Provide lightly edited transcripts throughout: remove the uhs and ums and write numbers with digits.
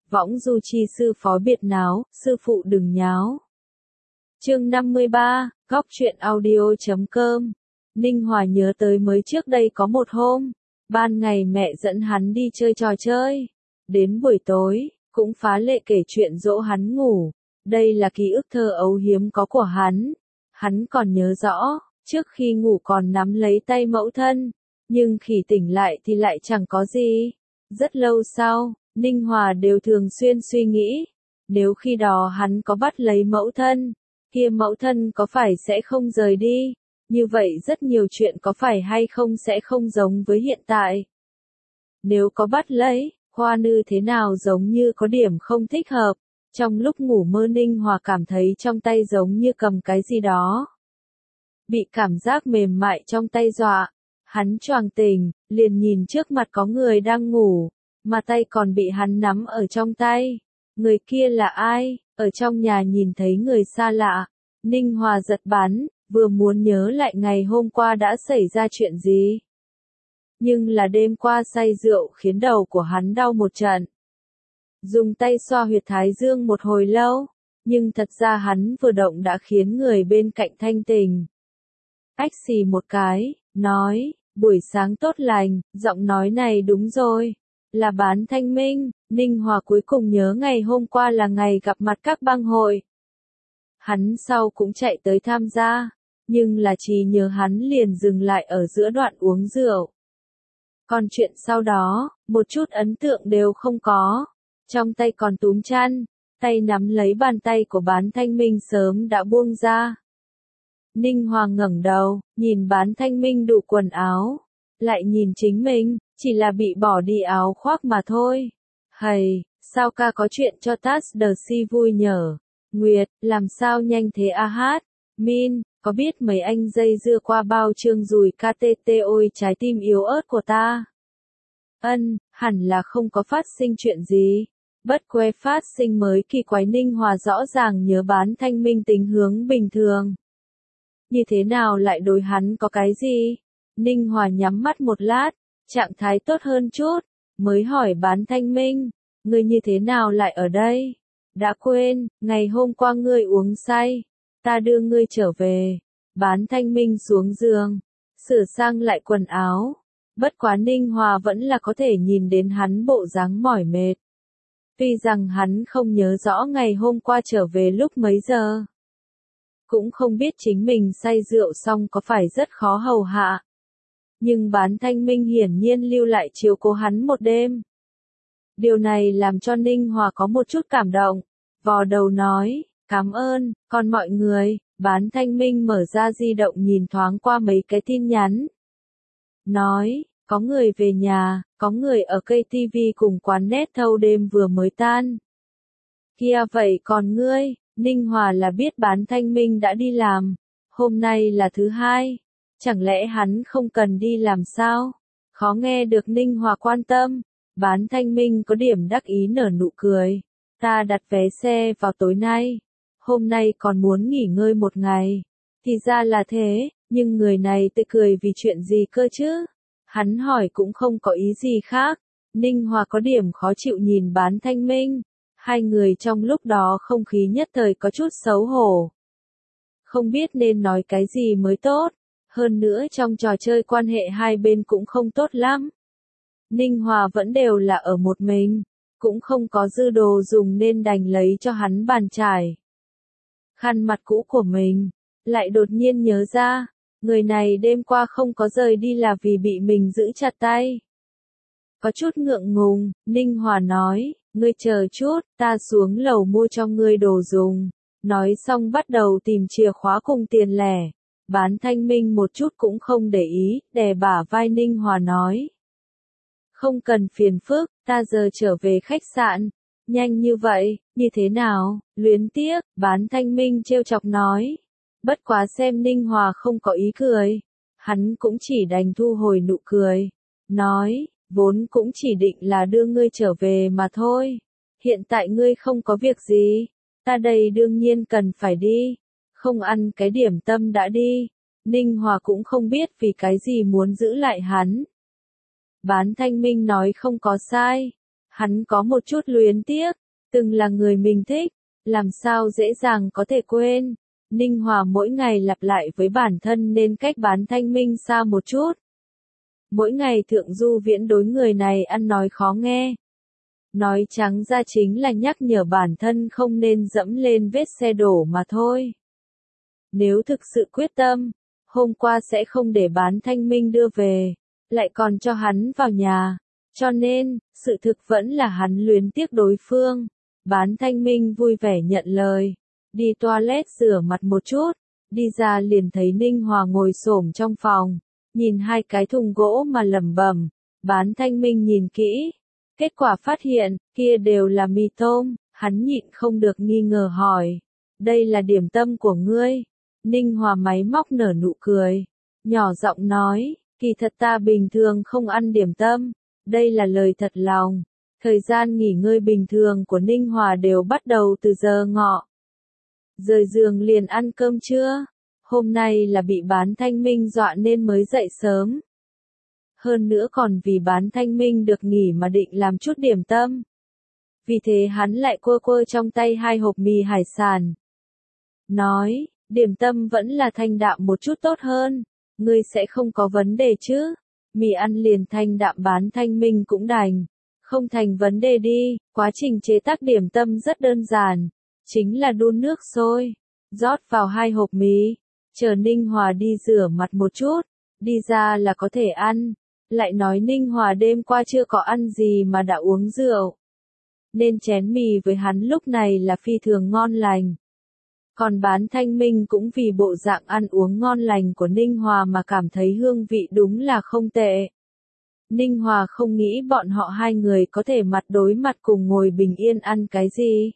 võng du chi sư phó biệt náo, sư phụ đừng nháo. Chương 53, góc truyện audio.com. Ninh Hòa nhớ tới mới trước đây có một hôm, ban ngày mẹ dẫn hắn đi chơi trò chơi. Đến buổi tối, cũng phá lệ kể chuyện dỗ hắn ngủ. Đây là ký ức thơ ấu hiếm có của hắn. Hắn còn nhớ rõ, trước khi ngủ còn nắm lấy tay mẫu thân, nhưng khi tỉnh lại thì lại chẳng có gì. Rất lâu sau, Ninh Hòa đều thường xuyên suy nghĩ, nếu khi đó hắn có bắt lấy mẫu thân, kia mẫu thân có phải sẽ không rời đi, như vậy rất nhiều chuyện có phải hay không sẽ không giống với hiện tại. Nếu có bắt lấy, Hoa Nư thế nào giống như có điểm không thích hợp, trong lúc ngủ mơ Ninh Hòa cảm thấy trong tay giống như cầm cái gì đó. Bị cảm giác mềm mại trong tay dọa, hắn choàng tỉnh, liền nhìn trước mặt có người đang ngủ, mà tay còn bị hắn nắm ở trong tay. Người kia là ai? Ở trong nhà nhìn thấy người xa lạ. Ninh Hòa giật bắn, vừa muốn nhớ lại ngày hôm qua đã xảy ra chuyện gì. Nhưng là đêm qua say rượu khiến đầu của hắn đau một trận. Dùng tay xoa huyệt thái dương một hồi lâu, nhưng thật ra hắn vừa động đã khiến người bên cạnh thanh tỉnh. Ách xì một cái, nói, buổi sáng tốt lành, giọng nói này đúng rồi, là Bán Thanh Minh. Ninh Hòa cuối cùng nhớ ngày hôm qua là ngày gặp mặt các bang hội. Hắn sau cũng chạy tới tham gia, nhưng là trí nhớ hắn liền dừng lại ở giữa đoạn uống rượu. Còn chuyện sau đó, một chút ấn tượng đều không có. Trong tay còn túm chăn, tay nắm lấy bàn tay của Bán Thanh Minh sớm đã buông ra. Ninh Hòa ngẩng đầu, nhìn Bán Thanh Minh đủ quần áo, lại nhìn chính mình, chỉ là bị bỏ đi áo khoác mà thôi. Hầy, sao ca có chuyện cho Tas The Si vui nhở? Nguyệt, làm sao nhanh thế a hát? Min, có biết mấy anh dây dưa qua bao chương rùi KTT ôi trái tim yếu ớt của ta? Ân, hẳn là không có phát sinh chuyện gì. Bất que phát sinh mới kỳ quái. Ninh Hòa rõ ràng nhớ Bán Thanh Minh tính hướng bình thường. Như thế nào lại đối hắn có cái gì? Ninh Hòa nhắm mắt một lát, trạng thái tốt hơn chút, mới hỏi Bán Thanh Minh, ngươi như thế nào lại ở đây? Đã quên, ngày hôm qua ngươi uống say, ta đưa ngươi trở về. Bán Thanh Minh xuống giường, sửa sang lại quần áo. Bất quá Ninh Hòa vẫn là có thể nhìn đến hắn bộ dáng mỏi mệt. Tuy rằng hắn không nhớ rõ ngày hôm qua trở về lúc mấy giờ. Cũng không biết chính mình say rượu xong có phải rất khó hầu hạ. Nhưng Bán Thanh Minh hiển nhiên lưu lại chiếu cố hắn một đêm. Điều này làm cho Ninh Hòa có một chút cảm động, vò đầu nói, cảm ơn, còn mọi người. Bán Thanh Minh mở ra di động nhìn thoáng qua mấy cái tin nhắn. Nói, có người về nhà, có người ở cây TV cùng quán net thâu đêm vừa mới tan. Kia vậy còn ngươi? Ninh Hòa là biết Bán Thanh Minh đã đi làm, hôm nay là thứ hai, chẳng lẽ hắn không cần đi làm sao? Khó nghe được Ninh Hòa quan tâm, Bán Thanh Minh có điểm đắc ý nở nụ cười, ta đặt vé xe vào tối nay, hôm nay còn muốn nghỉ ngơi một ngày, thì ra là thế, nhưng người này tự cười vì chuyện gì cơ chứ? Hắn hỏi cũng không có ý gì khác, Ninh Hòa có điểm khó chịu nhìn Bán Thanh Minh. Hai người trong lúc đó không khí nhất thời có chút xấu hổ. Không biết nên nói cái gì mới tốt, hơn nữa trong trò chơi quan hệ hai bên cũng không tốt lắm. Ninh Hòa vẫn đều là ở một mình, cũng không có dư đồ dùng nên đành lấy cho hắn bàn chải. Khăn mặt cũ của mình, lại đột nhiên nhớ ra, người này đêm qua không có rời đi là vì bị mình giữ chặt tay. Có chút ngượng ngùng, Ninh Hòa nói, ngươi chờ chút, ta xuống lầu mua cho ngươi đồ dùng. Nói xong bắt đầu tìm chìa khóa cùng tiền lẻ. Bán Thanh Minh một chút cũng không để ý, đè bả vai Ninh Hòa nói. Không cần phiền phức, ta giờ trở về khách sạn. Nhanh như vậy, như thế nào? Luyến tiếc, Bán Thanh Minh trêu chọc nói. Bất quá xem Ninh Hòa không có ý cười. Hắn cũng chỉ đành thu hồi nụ cười. Nói, vốn cũng chỉ định là đưa ngươi trở về mà thôi. Hiện tại ngươi không có việc gì, ta đây đương nhiên cần phải đi. Không ăn cái điểm tâm đã đi. Ninh Hòa cũng không biết vì cái gì muốn giữ lại hắn. Bán Thanh Minh nói không có sai. Hắn có một chút luyến tiếc, từng là người mình thích, làm sao dễ dàng có thể quên. Ninh Hòa mỗi ngày lặp lại với bản thân nên cách Bán Thanh Minh xa một chút. Mỗi ngày Thượng Du Viễn đối người này ăn nói khó nghe. Nói trắng ra chính là nhắc nhở bản thân không nên dẫm lên vết xe đổ mà thôi. Nếu thực sự quyết tâm, hôm qua sẽ không để Bán Thanh Minh đưa về, lại còn cho hắn vào nhà. Cho nên, sự thực vẫn là hắn luyến tiếc đối phương. Bán Thanh Minh vui vẻ nhận lời. Đi toilet rửa mặt một chút. Đi ra liền thấy Ninh Hòa ngồi xổm trong phòng. Nhìn hai cái thùng gỗ mà lẩm bẩm. Bán Thanh Minh nhìn kỹ. Kết quả phát hiện, kia đều là mì tôm. Hắn nhịn không được nghi ngờ hỏi. Đây là điểm tâm của ngươi. Ninh Hòa máy móc nở nụ cười. Nhỏ giọng nói, kỳ thật ta bình thường không ăn điểm tâm. Đây là lời thật lòng. Thời gian nghỉ ngơi bình thường của Ninh Hòa đều bắt đầu từ giờ ngọ. Rời giường liền ăn cơm trưa. Hôm nay là bị Bán Thanh Minh dọa nên mới dậy sớm. Hơn nữa còn vì Bán Thanh Minh được nghỉ mà định làm chút điểm tâm. Vì thế hắn lại quơ quơ trong tay 2 hộp mì hải sản. Nói, điểm tâm vẫn là thanh đạm một chút tốt hơn. Ngươi sẽ không có vấn đề chứ? Mì ăn liền thanh đạm Bán Thanh Minh cũng đành. Không thành vấn đề đi, quá trình chế tác điểm tâm rất đơn giản. Chính là đun nước sôi, rót vào 2 hộp mì, chờ Ninh Hòa đi rửa mặt một chút, đi ra là có thể ăn. Lại nói Ninh Hòa đêm qua chưa có ăn gì mà đã uống rượu. Nên chén mì với hắn lúc này là phi thường ngon lành. Còn Bán Thanh Minh cũng vì bộ dạng ăn uống ngon lành của Ninh Hòa mà cảm thấy hương vị đúng là không tệ. Ninh Hòa không nghĩ bọn họ hai người có thể mặt đối mặt cùng ngồi bình yên ăn cái gì.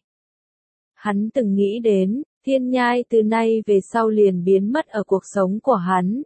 Hắn từng nghĩ đến, Thiên Nhai từ nay về sau liền biến mất ở cuộc sống của hắn.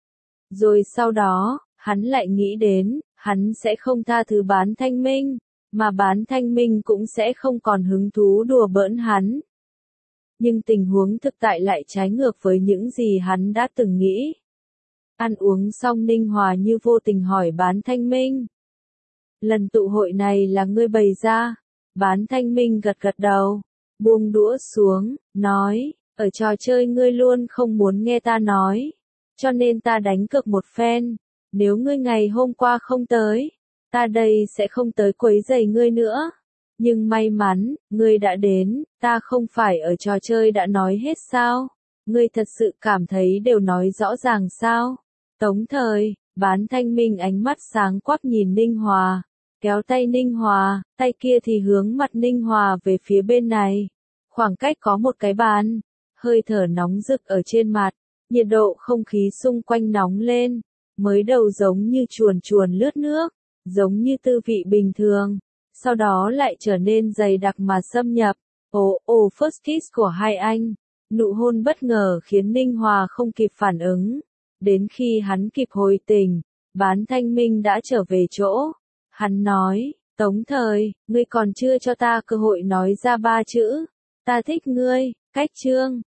Rồi sau đó, hắn lại nghĩ đến, hắn sẽ không tha thứ Bán Thanh Minh, mà Bán Thanh Minh cũng sẽ không còn hứng thú đùa bỡn hắn. Nhưng tình huống thực tại lại trái ngược với những gì hắn đã từng nghĩ. Ăn uống xong Ninh Hòa như vô tình hỏi Bán Thanh Minh. Lần tụ hội này là ngươi bày ra. Bán Thanh Minh gật gật đầu, buông đũa xuống, nói, ở trò chơi ngươi luôn không muốn nghe ta nói. Cho nên ta đánh cược một phen, nếu ngươi ngày hôm qua không tới, ta đây sẽ không tới quấy rầy ngươi nữa. Nhưng may mắn, ngươi đã đến, ta không phải ở trò chơi đã nói hết sao? Ngươi thật sự cảm thấy đều nói rõ ràng sao? Tống Thời, Bán Thanh Minh ánh mắt sáng quắc nhìn Ninh Hòa, kéo tay Ninh Hòa, tay kia thì hướng mặt Ninh Hòa về phía bên này. Khoảng cách có một cái bàn, hơi thở nóng rực ở trên mặt, nhiệt độ không khí xung quanh nóng lên, mới đầu giống như chuồn chuồn lướt nước, giống như tư vị bình thường, sau đó lại trở nên dày đặc mà xâm nhập. First kiss của hai anh, nụ hôn bất ngờ khiến Ninh Hòa không kịp phản ứng. Đến khi hắn kịp hồi tình, Bán Thanh Minh đã trở về chỗ. Hắn nói, Tống Thời, ngươi còn chưa cho ta cơ hội nói ra 3 chữ. Ta thích ngươi, cách chương.